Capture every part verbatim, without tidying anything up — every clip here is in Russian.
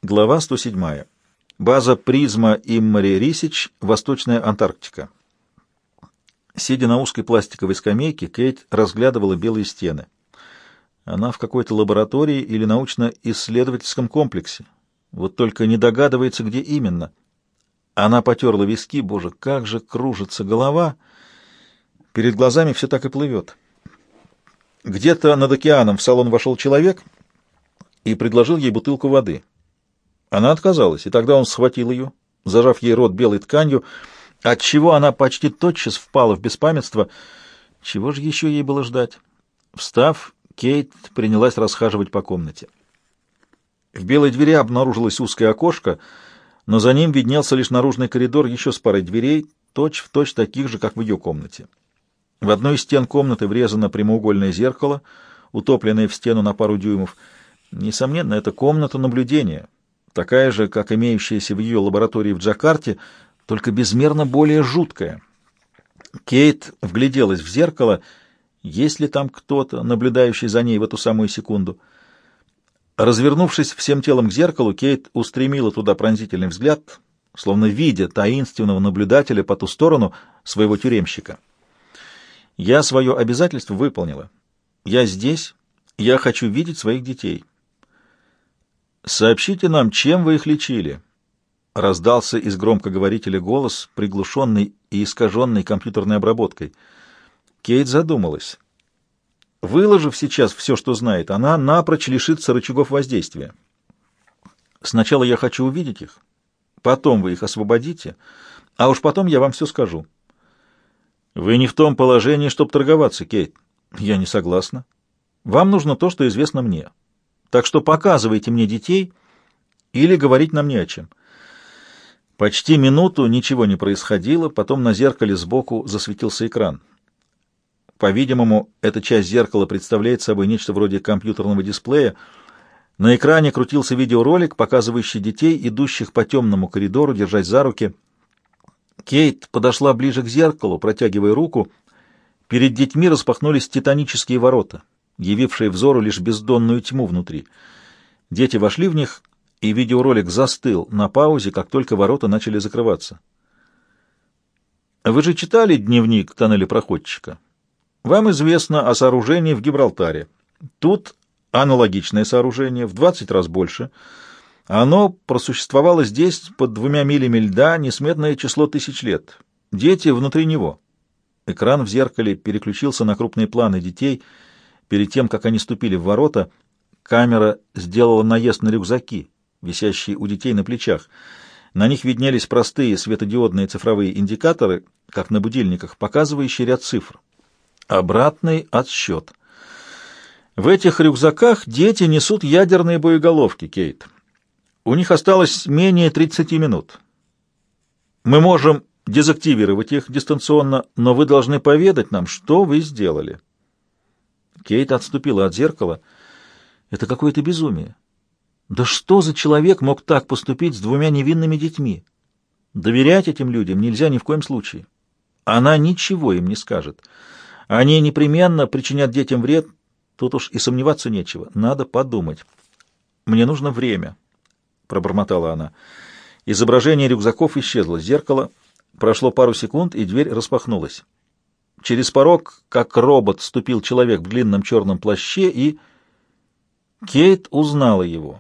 Глава сто седьмая. База «Призма» Иммари Рисич, Восточная Антарктика. Сидя на узкой пластиковой скамейке, Кейт разглядывала белые стены. Она в какой-то лаборатории или научно-исследовательском комплексе. Вот только не догадывается, где именно. Она потерла виски. Боже, как же кружится голова! Перед глазами все так и плывет. Где-то над океаном в салон вошел человек и предложил ей бутылку воды. Она отказалась, и тогда он схватил ее, зажав ей рот белой тканью, отчего она почти тотчас впала в беспамятство. Чего же еще ей было ждать? Встав, Кейт принялась расхаживать по комнате. В белой двери обнаружилось узкое окошко, но за ним виднелся лишь наружный коридор еще с парой дверей, точь-в-точь таких же, как в ее комнате. В одной из стен комнаты врезано прямоугольное зеркало, утопленное в стену на пару дюймов. Несомненно, это комната наблюдения, такая же, как имеющаяся в ее лаборатории в Джакарте, только безмерно более жуткая. Кейт вгляделась в зеркало, есть ли там кто-то, наблюдающий за ней в эту самую секунду. Развернувшись всем телом к зеркалу, Кейт устремила туда пронзительный взгляд, словно видя таинственного наблюдателя по ту сторону своего тюремщика. Я свое обязательство выполнила. Я здесь, я хочу видеть своих детей. Сообщите нам, чем вы их лечили. Раздался из громкоговорителя голос, приглушенный и искаженный компьютерной обработкой. Кейт задумалась. Выложив сейчас все, что знает, она напрочь лишится рычагов воздействия. Сначала я хочу увидеть их, потом вы их освободите, а уж потом я вам все скажу. Вы не в том положении, чтобы торговаться, Кейт. Я не согласна. Вам нужно то, что известно мне. Так что показывайте мне детей или говорить нам не о чем. Почти минуту ничего не происходило, потом на зеркале сбоку засветился экран. По-видимому, эта часть зеркала представляет собой нечто вроде компьютерного дисплея. На экране крутился видеоролик, показывающий детей, идущих по темному коридору, держась за руки. Кейт подошла ближе к зеркалу, протягивая руку. Перед детьми распахнулись титанические ворота, явившие взору лишь бездонную тьму внутри. Дети вошли в них, и видеоролик застыл на паузе, как только ворота начали закрываться. Вы же читали дневник тоннелепроходчика? Вам известно о сооружении в Гибралтаре. Тут аналогичное сооружение, в двадцать раз больше. Оно просуществовало здесь под двумя милями льда несметное число тысяч лет. Дети внутри него. Экран в зеркале переключился на крупные планы детей. Перед тем, как они ступили в ворота, камера сделала наезд на рюкзаки, висящие у детей на плечах. На них виднелись простые светодиодные цифровые индикаторы, как на будильниках, показывающие ряд цифр. Обратный отсчет. В этих рюкзаках дети несут ядерные боеголовки, Кейт. У них осталось менее тридцати минут. Мы можем дезактивировать их дистанционно, но вы должны поведать нам, что вы сделали. Кейт отступила от зеркала. Это какое-то безумие. Да что за человек мог так поступить с двумя невинными детьми? Доверять этим людям нельзя ни в коем случае. Она ничего им не скажет. Они непременно причинят детям вред. Тут уж и сомневаться нечего. Надо подумать. Мне нужно время, — пробормотала она. Изображение рюкзаков исчезло. Зеркало. Прошло пару секунд, и дверь распахнулась. Через порог, как робот, ступил человек в длинном черном плаще, и... Кейт узнала его.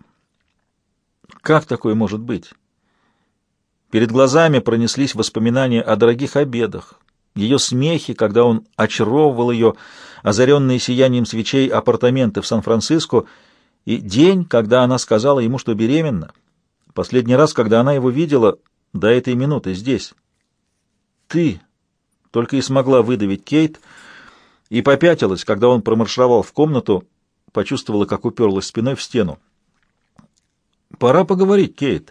Как такое может быть? Перед глазами пронеслись воспоминания о дорогих обедах, ее смехе, когда он очаровывал ее, озаренные сиянием свечей апартаменты в Сан-Франциско, и день, когда она сказала ему, что беременна. Последний раз, когда она его видела, до этой минуты здесь. «Ты!» — только и смогла выдавить Кейт, и попятилась, когда он промаршировал в комнату, почувствовала, как уперлась спиной в стену. «Пора поговорить, Кейт.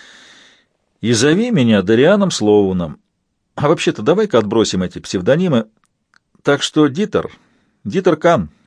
И зови меня Дарианом Слоуном. А вообще-то давай-ка отбросим эти псевдонимы. Так что Дитер, Дитер Кан».